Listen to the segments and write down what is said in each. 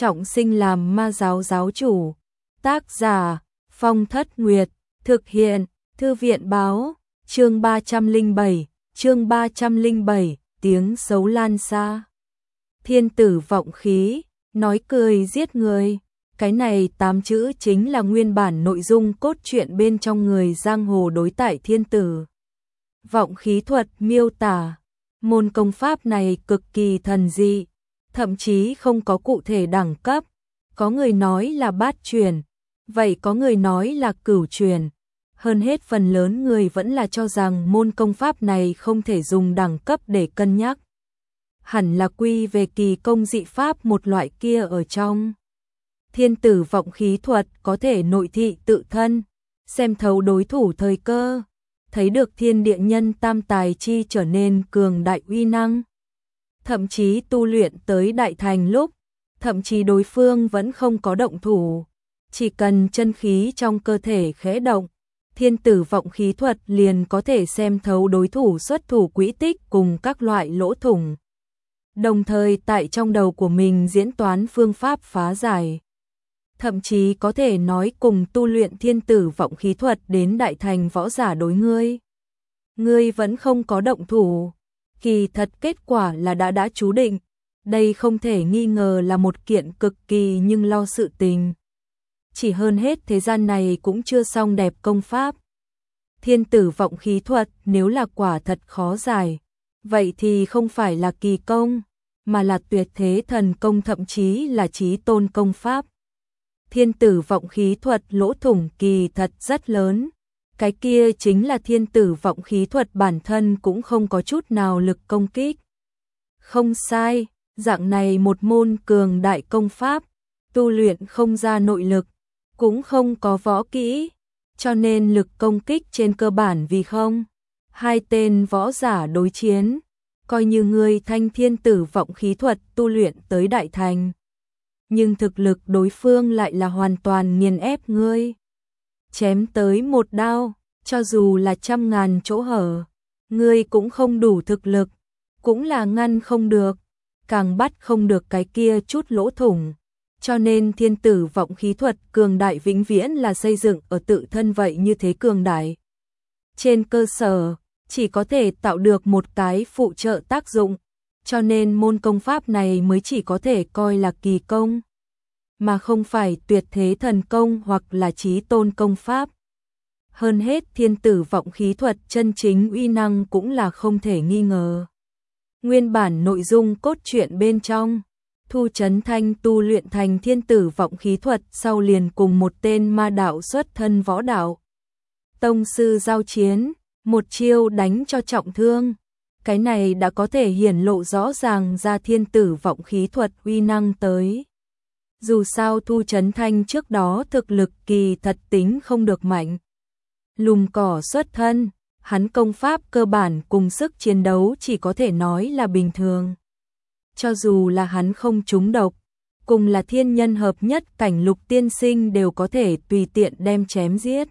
trọng sinh làm ma giáo giáo chủ. Tác giả Phong Thất Nguyệt. Thực hiện Thư viện Báo. Chương 307, tiếng xấu lan xa. Thiên tử vọng khí, nói cười giết người. Cái này 8 chữ chính là nguyên bản nội dung cốt truyện bên trong Người giang hồ đối tại thiên tử vọng khí thuật miêu tả. Môn công pháp này cực kỳ thần dị, thậm chí không có cụ thể đẳng cấp. Có người nói là bát truyền, vậy có người nói là cửu truyền. Hơn hết phần lớn người vẫn là cho rằng môn công pháp này không thể dùng đẳng cấp để cân nhắc. Hẳn là quy về kỳ công dị pháp một loại kia ở trong. Thiên tử vọng khí thuật có thể nội thị tự thân, xem thấu đối thủ thời cơ, thấy được thiên địa nhân tam tài chi trở nên cường đại uy năng. Thậm chí tu luyện tới đại thành lúc, thậm chí đối phương vẫn không có động thủ, chỉ cần chân khí trong cơ thể khẽ động, thiên tử vọng khí thuật liền có thể xem thấu đối thủ xuất thủ quỹ tích cùng các loại lỗ thủng. Đồng thời tại trong đầu của mình diễn toán phương pháp phá giải. Thậm chí có thể nói cùng tu luyện thiên tử vọng khí thuật đến đại thành võ giả đối ngươi. Ngươi vẫn không có động thủ. Kỳ thật kết quả là đã chú định. Đây không thể nghi ngờ là một kiện cực kỳ nhưng lo sự tình. Chỉ hơn hết thế gian này cũng chưa xong đẹp công pháp. Thiên tử vọng khí thuật nếu là quả thật khó giải, vậy thì không phải là kỳ công, mà là tuyệt thế thần công, thậm chí là chí tôn công pháp. Thiên tử vọng khí thuật lỗ thủng kỳ thật rất lớn. Cái kia chính là thiên tử vọng khí thuật bản thân cũng không có chút nào lực công kích. Không sai, dạng này một môn cường đại công pháp, tu luyện không ra nội lực, cũng không có võ kỹ, cho nên lực công kích trên cơ bản vì không. Hai tên võ giả đối chiến, coi như người thanh thiên tử vọng khí thuật tu luyện tới đại thành. Nhưng thực lực đối phương lại là hoàn toàn nghiền ép ngươi. Chém tới một đao, cho dù là 100.000 chỗ hở, ngươi cũng không đủ thực lực, cũng là ngăn không được, càng bắt không được cái kia chút lỗ thủng. Cho nên thiên tử vọng khí thuật cường đại vĩnh viễn là xây dựng ở tự thân vậy như thế cường đại. Trên cơ sở, chỉ có thể tạo được một cái phụ trợ tác dụng, cho nên môn công pháp này mới chỉ có thể coi là kỳ công, mà không phải tuyệt thế thần công hoặc là chí tôn công pháp. Hơn hết thiên tử vọng khí thuật chân chính uy năng cũng là không thể nghi ngờ. Nguyên bản nội dung cốt truyện bên trong, Thu Chấn Thanh tu luyện thành thiên tử vọng khí thuật sau liền cùng một tên ma đạo xuất thân võ đạo tông sư giao chiến, một chiêu đánh cho trọng thương. Cái này đã có thể hiển lộ rõ ràng ra thiên tử vọng khí thuật uy năng tới. Dù sao Thu Chấn Thanh trước đó thực lực kỳ thật tính không được mạnh. Lùm cỏ xuất thân, hắn công pháp cơ bản cùng sức chiến đấu chỉ có thể nói là bình thường. Cho dù là hắn không trúng độc, cùng là thiên nhân hợp nhất cảnh Lục tiên sinh đều có thể tùy tiện đem chém giết.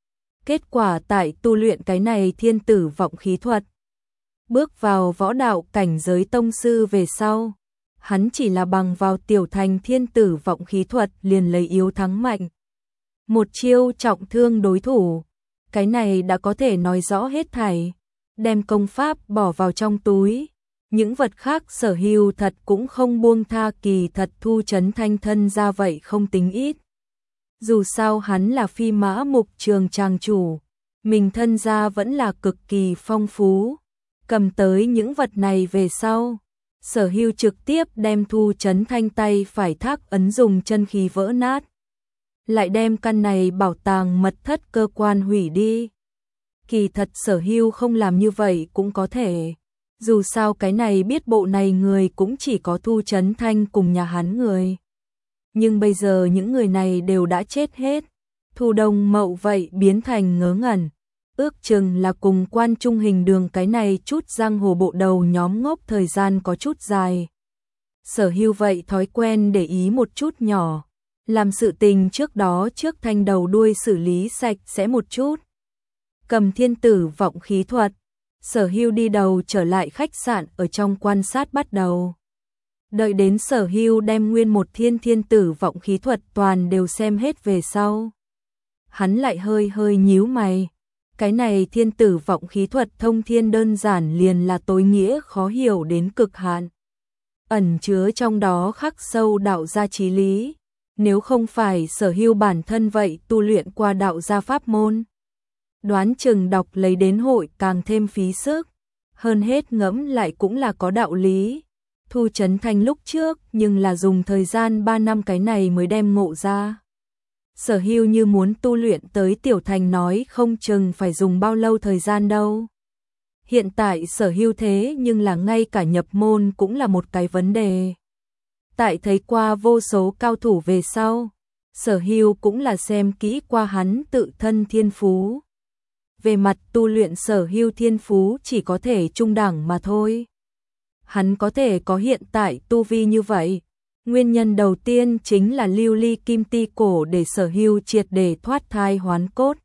Kết quả tại tu luyện cái này thiên tử vọng khí thuật, bước vào võ đạo cảnh giới tông sư về sau, hắn chỉ là bằng vào tiểu thành thiên tử vọng khí thuật liền lấy yếu thắng mạnh. Một chiêu trọng thương đối thủ, cái này đã có thể nói rõ hết thảy. Đem công pháp bỏ vào trong túi, những vật khác sở hữu thật cũng không buông tha. Kỳ thật Thu Chấn Thanh thân ra vậy không tính ít. Dù sao hắn là Phi Mã Mục Trường tràng chủ, mình thân gia vẫn là cực kỳ phong phú. Cầm tới những vật này về sau, Sở Hưu trực tiếp đem Thu Chấn Thanh tay phải thác ấn dùng chân khí vỡ nát. Lại đem căn này bảo tàng mật thất cơ quan hủy đi. Kỳ thật Sở Hưu không làm như vậy cũng có thể. Dù sao cái này biết bộ này người cũng chỉ có Thu Chấn Thanh cùng nhà hắn người. Nhưng bây giờ những người này đều đã chết hết. Thu Đông Mậu vậy biến thành ngớ ngẩn. Ước chừng là cùng Quan Trung Hình Đường cái này chút giang hồ bộ đầu nhóm ngốc thời gian có chút dài. Sở Hưu vậy thói quen để ý một chút nhỏ, làm sự tình trước đó trước thanh đầu đuôi xử lý sạch sẽ một chút. Cầm thiên tử vọng khí thuật, Sở Hưu đi đầu trở lại khách sạn ở trong quan sát bắt đầu. Đợi đến Sở Hưu đem nguyên một thiên tử vọng khí thuật toàn đều xem hết về sau. Hắn lại hơi hơi nhíu mày. Cái này thiên tử vọng khí thuật thông thiên đơn giản liền là tối nghĩa khó hiểu đến cực hạn. Ẩn chứa trong đó khắc sâu đạo gia chí lý. Nếu không phải Sở Hưu bản thân vậy tu luyện qua đạo gia pháp môn, đoán chừng đọc lấy đến hội càng thêm phí sức. Hơn hết ngẫm lại cũng là có đạo lý. Thu Chấn Thanh lúc trước nhưng là dùng thời gian 3 năm cái này mới đem ngộ ra. Sở Hưu như muốn tu luyện tới tiểu thành nói không chừng phải dùng bao lâu thời gian đâu. Hiện tại Sở Hưu thế nhưng là ngay cả nhập môn cũng là một cái vấn đề. Tại thấy qua vô số cao thủ về sau, Sở Hưu cũng là xem kỹ qua hắn tự thân thiên phú. Về mặt tu luyện Sở Hưu thiên phú chỉ có thể trung đẳng mà thôi. Hắn có thể có hiện tại tu vi như vậy. Nguyên nhân đầu tiên chính là lưu ly kim ti cổ để Sở Hưu triệt để thoát thai hoán cốt.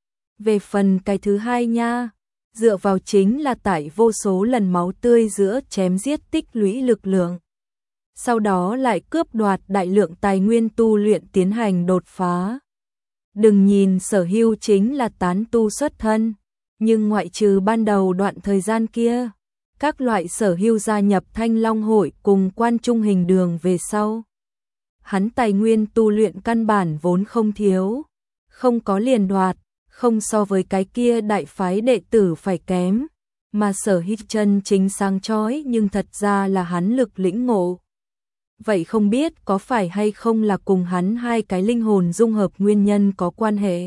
Về phần cái thứ hai nha, dựa vào chính là tại vô số lần máu tươi giữa chém giết tích lũy lực lượng. Sau đó lại cướp đoạt đại lượng tài nguyên tu luyện tiến hành đột phá. Đừng nhìn Sở Hưu chính là tán tu xuất thân, nhưng ngoại trừ ban đầu đoạn thời gian kia, các loại Sở Hưu gia nhập Thanh Long hội cùng Quan Trung Hình Đường về sau. Hắn tài nguyên tu luyện căn bản vốn không thiếu, không có liền đoạt, không so với cái kia đại phái đệ tử phải kém, mà Sở Hưu chân chính sáng chói nhưng thật ra là hắn lực lĩnh ngộ. Vậy không biết có phải hay không là cùng hắn hai cái linh hồn dung hợp nguyên nhân có quan hệ.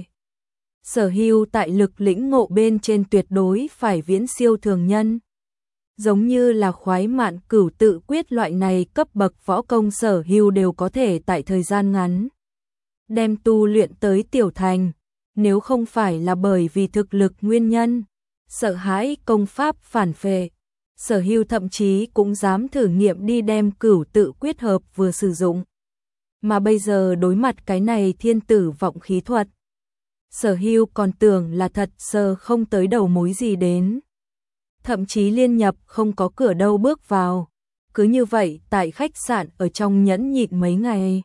Sở Hưu tại lực lĩnh ngộ bên trên tuyệt đối phải viễn siêu thường nhân. Giống như là khoái mạn cửu tự quyết loại này cấp bậc võ công Sở Hưu đều có thể tại thời gian ngắn đem tu luyện tới tiểu thành, nếu không phải là bởi vì thực lực nguyên nhân, sợ hãi công pháp phản phệ. Sở Hưu thậm chí cũng dám thử nghiệm đi đem cửu tự quyết hợp vừa sử dụng. Mà bây giờ đối mặt cái này thiên tử vọng khí thuật, Sở Hưu còn tưởng là thật sờ không tới đầu mối gì đến. Thậm chí liên nhập không có cửa đâu bước vào. Cứ như vậy tại khách sạn ở trong nhẫn nhịn mấy ngày.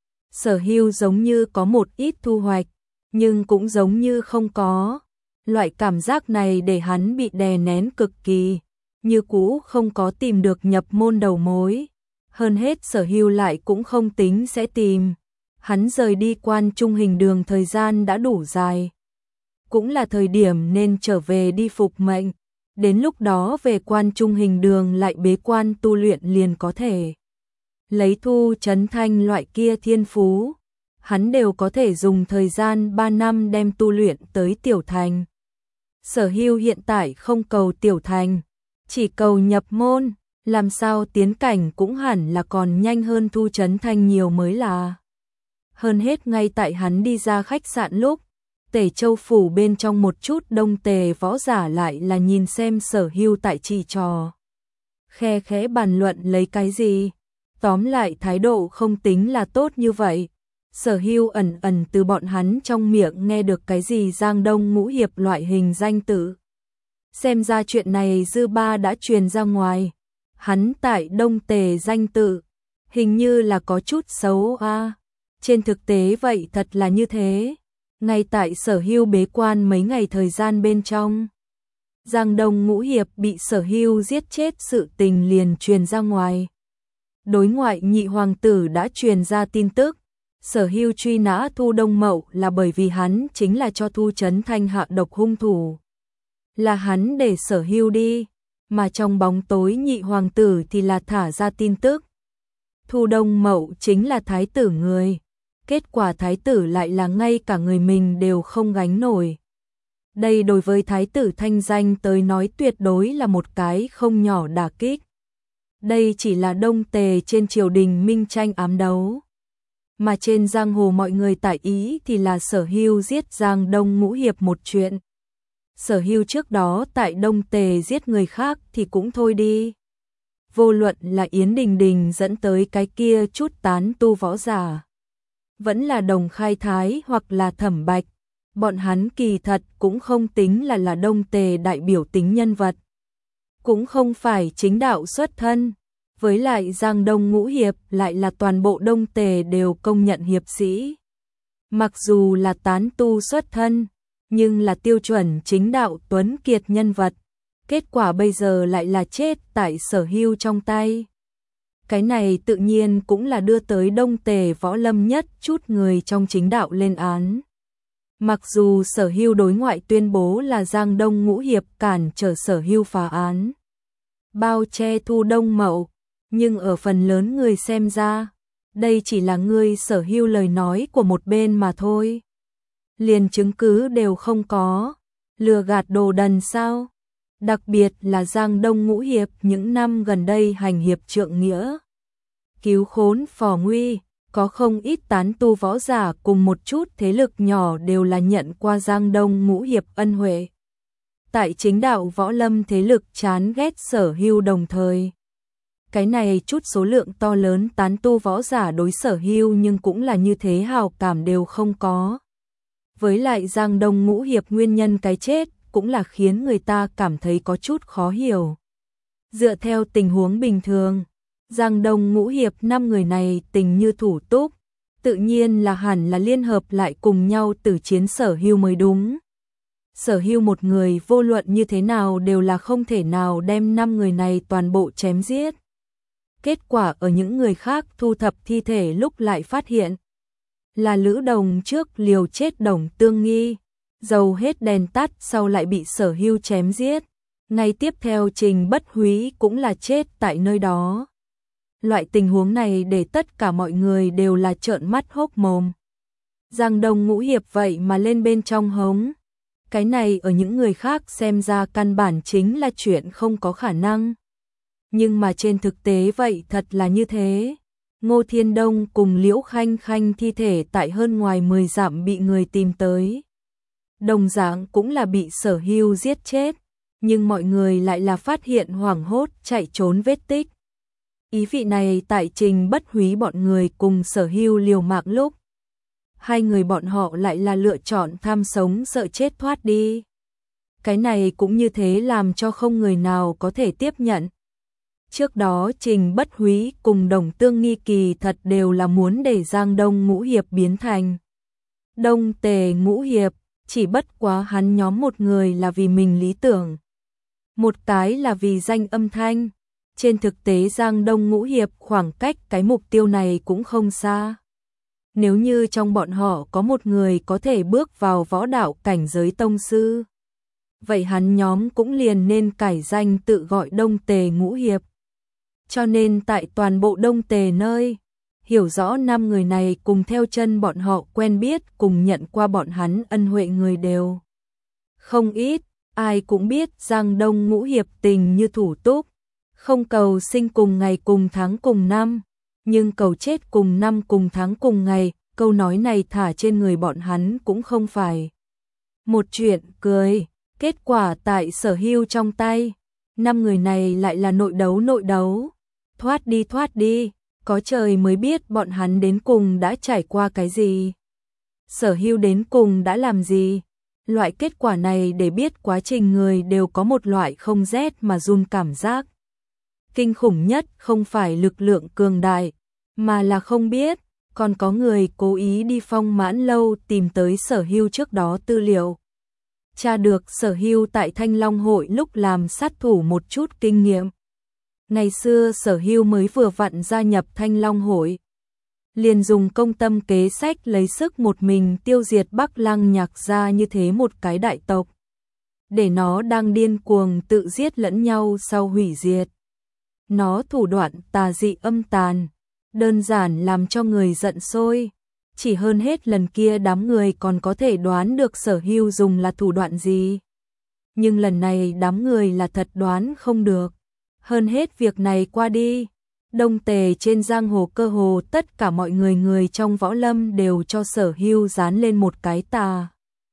Sở Hưu giống như có một ít thu hoạch, nhưng cũng giống như không có. Loại cảm giác này để hắn bị đè nén cực kỳ. Như cũ không có tìm được nhập môn đầu mối. Hơn hết Sở Hưu lại cũng không tính sẽ tìm. Hắn rời đi Quan Trung Hình Đường thời gian đã đủ dài. Cũng là thời điểm nên trở về đi phục mệnh. Đến lúc đó về Quan Trung Hình Đường lại bế quan tu luyện liền có thể. Lấy Thu Chấn Thanh loại kia thiên phú, hắn đều có thể dùng thời gian 3 năm đem tu luyện tới tiểu thành. Sở Hưu hiện tại không cầu tiểu thành, chỉ cầu nhập môn, làm sao tiến cảnh cũng hẳn là còn nhanh hơn Thu Chấn Thanh nhiều mới là. Hơn hết ngay tại hắn đi ra khách sạn lúc, Tể Châu phủ bên trong một chút đông tề võ giả lại là nhìn xem Sở Hưu tại chỉ trò. Khe khẽ bàn luận lấy cái gì, tóm lại thái độ không tính là tốt như vậy. Sở Hưu ẩn ẩn từ bọn hắn trong miệng nghe được cái gì Giang Đông Ngũ Hiệp loại hình danh tự. Xem ra chuyện này dư ba đã truyền ra ngoài. Hắn tại Đông Tề danh tự, hình như là có chút xấu a. Trên thực tế vậy thật là như thế. Ngay tại Sở Hưu bế quan mấy ngày thời gian bên trong, Giang Đông Ngũ Hiệp bị Sở Hưu giết chết sự tình liền truyền ra ngoài. Đối ngoại nhị hoàng tử đã truyền ra tin tức, Sở Hưu truy nã Thu Đông Mậu là bởi vì hắn chính là cho Thu Chấn Thanh hạ độc hung thủ. Là hắn để Sở Hưu đi, mà trong bóng tối nhị hoàng tử thì là thả ra tin tức. Thu Đông Mậu chính là thái tử người. Kết quả thái tử lại là ngay cả người mình đều không gánh nổi. Đây đối với thái tử thanh danh tới nói tuyệt đối là một cái không nhỏ đả kích. Đây chỉ là Đông Tề trên triều đình minh tranh ám đấu. Mà trên giang hồ mọi người tại ý thì là Sở Hưu giết Giang Đông Ngũ Hiệp một chuyện. Sở Hưu trước đó tại Đông Tề giết người khác thì cũng thôi đi. Vô luận là Yến Đình Đình dẫn tới cái kia chút tán tu võ giả, vẫn là Đồng Khai Thái hoặc là Thẩm Bạch, bọn hắn kỳ thật cũng không tính là Đông Tề đại biểu tính nhân vật. Cũng không phải chính đạo xuất thân, Với lại Giang Đông Ngũ Hiệp lại là toàn bộ Đông Tề đều công nhận hiệp sĩ. Mặc dù là tán tu xuất thân, nhưng là tiêu chuẩn chính đạo tuấn kiệt nhân vật. Kết quả bây giờ lại là chết tại Sở Hưu trong tay. Cái này tự nhiên cũng là đưa tới Đông Tề võ lâm nhất chút người trong chính đạo lên án. Mặc dù Sở Hưu đối ngoại tuyên bố là Giang Đông Ngũ Hiệp cản trở Sở Hưu phá án, bao che thu Đông Mậu, nhưng ở phần lớn người xem ra, đây chỉ là người Sở Hưu lời nói của một bên mà thôi. Liền chứng cứ đều không có, lừa gạt đồ đần sao? Đặc biệt là Giang Đông Ngũ Hiệp những năm gần đây hành hiệp trượng nghĩa, cứu khốn phò nguy, có không ít tán tu võ giả cùng một chút thế lực nhỏ đều là nhận qua Giang Đông Ngũ Hiệp ân huệ. Tại chính đạo võ lâm thế lực chán ghét Sở Hưu đồng thời. Cái này chút số lượng to lớn tán tu võ giả đối Sở Hưu nhưng cũng là như thế hào cảm đều không có. Với lại Giang Đông Ngũ Hiệp nguyên nhân cái chết cũng là khiến người ta cảm thấy có chút khó hiểu. Dựa theo tình huống bình thường, Giang Đông Ngũ Hiệp 5 người này tình như thủ túc, tự nhiên là hẳn là liên hợp lại cùng nhau tử chiến Sở Hưu mới đúng. Sở Hưu một người vô luận như thế nào đều là không thể nào đem 5 người này toàn bộ chém giết. Kết quả ở những người khác thu thập thi thể lúc lại phát hiện là Lữ Đồng trước liều chết Đồng Tương Nghi, dầu hết đèn tắt sau lại bị Sở Hưu chém giết. Ngay tiếp theo Trình Bất Húy cũng là chết tại nơi đó. Loại tình huống này để tất cả mọi người đều là trợn mắt hốc mồm. Giang Đông Ngũ Hiệp vậy mà lên bên trong hống. Cái này ở những người khác xem ra căn bản chính là chuyện không có khả năng. Nhưng mà trên thực tế vậy thật là như thế. Ngô Thiên Đông cùng Liễu Khanh Khanh thi thể tại hơn ngoài 10 dặm bị người tìm tới. Đồng dạng cũng là bị Sở Hưu giết chết, nhưng mọi người lại là phát hiện hoảng hốt chạy trốn vết tích. Ý vị này tại Trình Bất Húy bọn người cùng Sở Hưu liều mạng lúc, hai người bọn họ lại là lựa chọn tham sống sợ chết thoát đi. Cái này cũng như thế làm cho không người nào có thể tiếp nhận. Trước đó Trình Bất Húy cùng Đồng Tương Nghi kỳ thật đều là muốn để Giang Đông Ngũ Hiệp biến thành Đông Tề Ngũ Hiệp, chỉ bất quá hắn nhóm một người là vì mình lý tưởng, một cái là vì danh âm thanh. Trên thực tế Giang Đông Ngũ Hiệp khoảng cách cái mục tiêu này cũng không xa. Nếu như trong bọn họ có một người có thể bước vào võ đạo cảnh giới tông sư, vậy hắn nhóm cũng liền nên cải danh tự gọi Đông Tề Ngũ Hiệp. Cho nên tại toàn bộ Đông Tề nơi, hiểu rõ 5 người này cùng theo chân bọn họ quen biết cùng nhận qua bọn hắn ân huệ người đều không ít, ai cũng biết Giang Đông Ngũ Hiệp tình như thủ túc, không cầu sinh cùng ngày cùng tháng cùng năm, nhưng cầu chết cùng năm cùng tháng cùng ngày, câu nói này thả trên người bọn hắn cũng không phải một chuyện cười. Kết quả tại Sở Hưu trong tay, 5 người này lại là nội đấu, thoát đi, có trời mới biết bọn hắn đến cùng đã trải qua cái gì. Sở Hưu đến cùng đã làm gì. Loại kết quả này để biết quá trình người đều có một loại không rét mà run cảm giác. Kinh khủng nhất không phải lực lượng cường đại, mà là không biết, còn có người cố ý đi Phong Mãn Lâu tìm tới Sở Hưu trước đó tư liệu. Tra được Sở Hưu tại Thanh Long Hội lúc làm sát thủ một chút kinh nghiệm. Ngày xưa Sở Hưu mới vừa vặn gia nhập Thanh Long Hội, liền dùng công tâm kế sách lấy sức một mình tiêu diệt Bắc Lăng Nhạc ra như thế một cái đại tộc, để nó đang điên cuồng tự giết lẫn nhau sau hủy diệt. Nó thủ đoạn tà dị âm tàn, đơn giản làm cho người giận sôi. Chỉ hơn hết lần kia đám người còn có thể đoán được Sở Hưu dùng là thủ đoạn gì. Nhưng lần này đám người là thật đoán không được. Hơn hết việc này qua đi, Đông Tề trên giang hồ cơ hồ tất cả mọi người trong võ lâm đều cho Sở Hưu dán lên một cái tà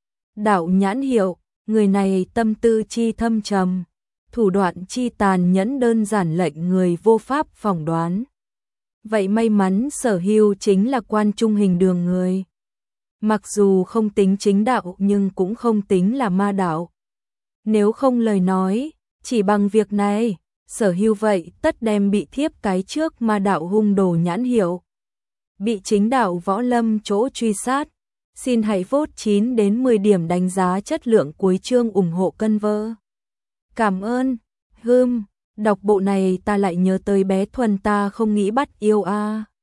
đạo nhãn hiệu. Người này tâm tư chi thâm trầm, thủ đoạn chi tàn nhẫn đơn giản lệnh người vô pháp phỏng đoán. Vậy may mắn Sở Hưu chính là quan trung hình đường người. Mặc dù không tính chính đạo nhưng cũng không tính là ma đạo. Nếu không lời nói, chỉ bằng việc này, Sở Hưu vậy tất đem bị thiếp cái trước ma đạo hung đồ nhãn hiệu. Bị chính đạo võ lâm chỗ truy sát. Xin hãy vote 9 đến 10 điểm đánh giá chất lượng cuối chương ủng hộ cân vơ. Cảm ơn. Đọc bộ này ta lại nhớ tới bé Thuần ta không nghĩ bắt yêu a.